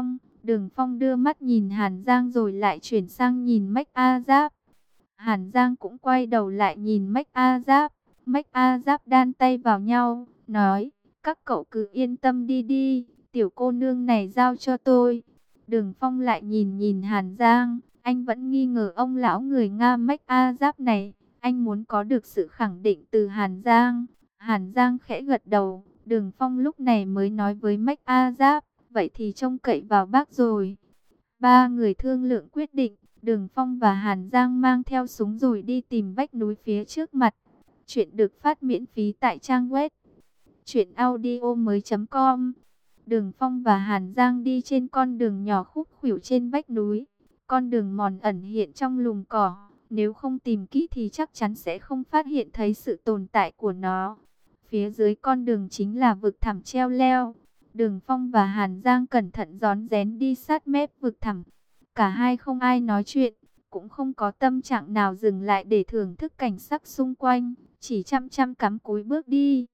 Đường Phong đưa mắt nhìn Hàn Giang rồi lại chuyển sang nhìn Mách A Giáp. Hàn Giang cũng quay đầu lại nhìn Mách A Giáp. Mách A Giáp đan tay vào nhau, nói, các cậu cứ yên tâm đi đi, tiểu cô nương này giao cho tôi. Đường Phong lại nhìn nhìn Hàn Giang, anh vẫn nghi ngờ ông lão người Nga Mách A Giáp này, anh muốn có được sự khẳng định từ Hàn Giang. Hàn Giang khẽ gật đầu, Đường Phong lúc này mới nói với Mách A Giáp, vậy thì trông cậy vào bác rồi. Ba người thương lượng quyết định, Đường Phong và Hàn Giang mang theo súng rồi đi tìm vách núi phía trước mặt. Chuyện được phát miễn phí tại trang web truyện audio mới chấm com. Đường Phong và Hàn Giang đi trên con đường nhỏ khúc khuỷu trên vách núi. Con đường mòn ẩn hiện trong lùm cỏ, nếu không tìm kỹ thì chắc chắn sẽ không phát hiện thấy sự tồn tại của nó. Phía dưới con đường chính là vực thẳm treo leo. Đường Phong và Hàn Giang cẩn thận rón rén đi sát mép vực thẳm. Cả hai không ai nói chuyện, cũng không có tâm trạng nào dừng lại để thưởng thức cảnh sắc xung quanh, chỉ chăm chăm cắm cúi bước đi.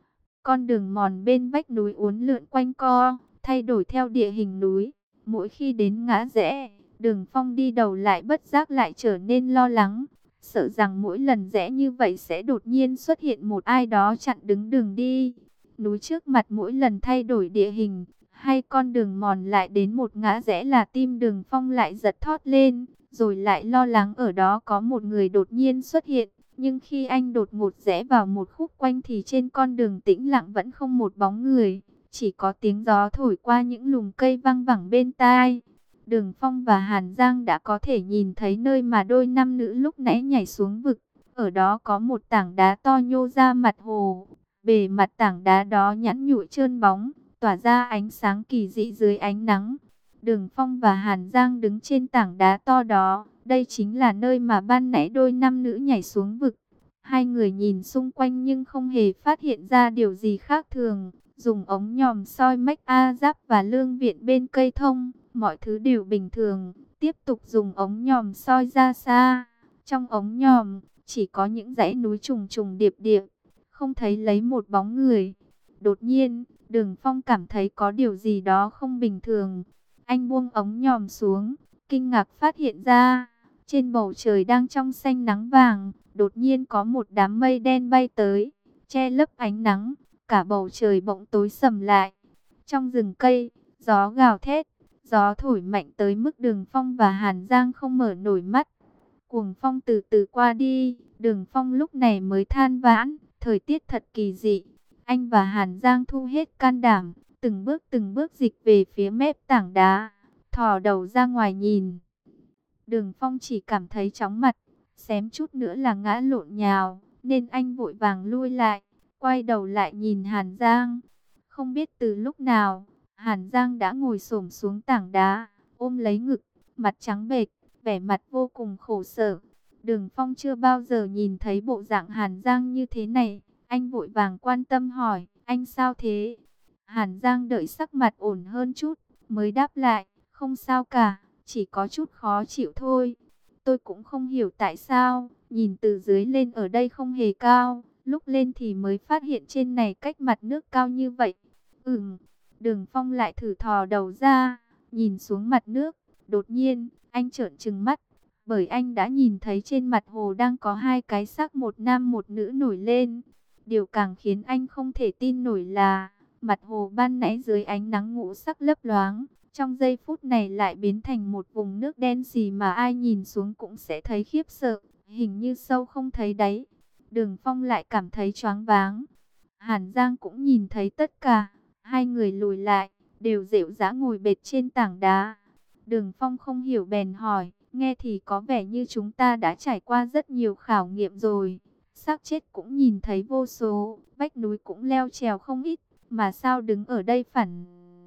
Con đường mòn bên vách núi uốn lượn quanh co, thay đổi theo địa hình núi. Mỗi khi đến ngã rẽ, Đường Phong đi đầu lại bất giác lại trở nên lo lắng, sợ rằng mỗi lần rẽ như vậy sẽ đột nhiên xuất hiện một ai đó chặn đứng đường đi. Núi trước mặt mỗi lần thay đổi địa hình, hay con đường mòn lại đến một ngã rẽ là tim Đường Phong lại giật thót lên, rồi lại lo lắng ở đó có một người đột nhiên xuất hiện. Nhưng khi anh đột ngột rẽ vào một khúc quanh thì trên con đường tĩnh lặng vẫn không một bóng người, chỉ có tiếng gió thổi qua những lùm cây văng vẳng bên tai. Đường Phong và Hàn Giang đã có thể nhìn thấy nơi mà đôi nam nữ lúc nãy nhảy xuống vực. Ở đó có một tảng đá to nhô ra mặt hồ. Bề mặt tảng đá đó nhẵn nhụi trơn bóng, tỏa ra ánh sáng kỳ dị dưới ánh nắng. Đường Phong và Hàn Giang đứng trên tảng đá to đó. Đây chính là nơi mà ban nãy đôi nam nữ nhảy xuống vực. Hai người nhìn xung quanh nhưng không hề phát hiện ra điều gì khác thường. Dùng ống nhòm soi Mách A Giáp và Lương Viện bên cây thông, mọi thứ đều bình thường. Tiếp tục dùng ống nhòm soi ra xa. Trong ống nhòm chỉ có những dãy núi trùng trùng điệp điệp, không thấy lấy một bóng người. Đột nhiên, Đường Phong cảm thấy có điều gì đó không bình thường. Anh buông ống nhòm xuống, kinh ngạc phát hiện ra, trên bầu trời đang trong xanh nắng vàng, đột nhiên có một đám mây đen bay tới, che lấp ánh nắng, cả bầu trời bỗng tối sầm lại. Trong rừng cây, gió gào thét, gió thổi mạnh tới mức Đường Phong và Hàn Giang không mở nổi mắt. Cuồng phong từ từ qua đi, Đường Phong lúc này mới than vãn, thời tiết thật kỳ dị. Anh và Hàn Giang thu hết can đảm, từng bước từng bước dịch về phía mép tảng đá, thò đầu ra ngoài nhìn. Đường Phong chỉ cảm thấy chóng mặt, xém chút nữa là ngã lộn nhào, nên anh vội vàng lui lại, quay đầu lại nhìn Hàn Giang. Không biết từ lúc nào, Hàn Giang đã ngồi xổm xuống tảng đá, ôm lấy ngực, mặt trắng bệch, vẻ mặt vô cùng khổ sở. Đường Phong chưa bao giờ nhìn thấy bộ dạng Hàn Giang như thế này, anh vội vàng quan tâm hỏi, anh sao thế? Hàn Giang đợi sắc mặt ổn hơn chút, mới đáp lại, không sao cả, chỉ có chút khó chịu thôi. Tôi cũng không hiểu tại sao, nhìn từ dưới lên ở đây không hề cao, lúc lên thì mới phát hiện trên này cách mặt nước cao như vậy. Ừm, Đường Phong lại thử thò đầu ra, nhìn xuống mặt nước, đột nhiên, anh trợn trừng mắt, bởi anh đã nhìn thấy trên mặt hồ đang có hai cái xác một nam một nữ nổi lên. Điều càng khiến anh không thể tin nổi là, mặt hồ ban nãy dưới ánh nắng ngũ sắc lấp loáng, trong giây phút này lại biến thành một vùng nước đen xì mà ai nhìn xuống cũng sẽ thấy khiếp sợ, hình như sâu không thấy đáy. Đường Phong lại cảm thấy choáng váng. Hàn Giang cũng nhìn thấy tất cả, hai người lùi lại, đều dệu dã ngồi bệt trên tảng đá. Đường Phong không hiểu bèn hỏi, nghe thì có vẻ như chúng ta đã trải qua rất nhiều khảo nghiệm rồi. Xác chết cũng nhìn thấy vô số, vách núi cũng leo trèo không ít, mà sao đứng ở đây phản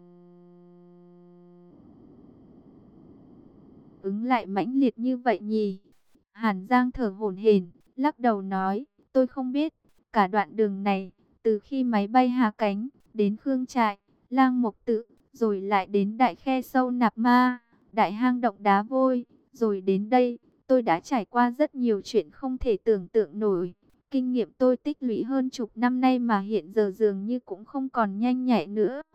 ứng lại mãnh liệt như vậy nhỉ? Hàn Giang thở hổn hển, lắc đầu nói, tôi không biết, cả đoạn đường này, từ khi máy bay hạ cánh, đến Khương Trại, Lang Mộc Tự, rồi lại đến Đại Khe Sâu Nạp Ma, Đại Hang Động Đá Vôi, rồi đến đây, tôi đã trải qua rất nhiều chuyện không thể tưởng tượng nổi. Kinh nghiệm tôi tích lũy hơn chục năm nay mà hiện giờ dường như cũng không còn nhanh nhạy nữa.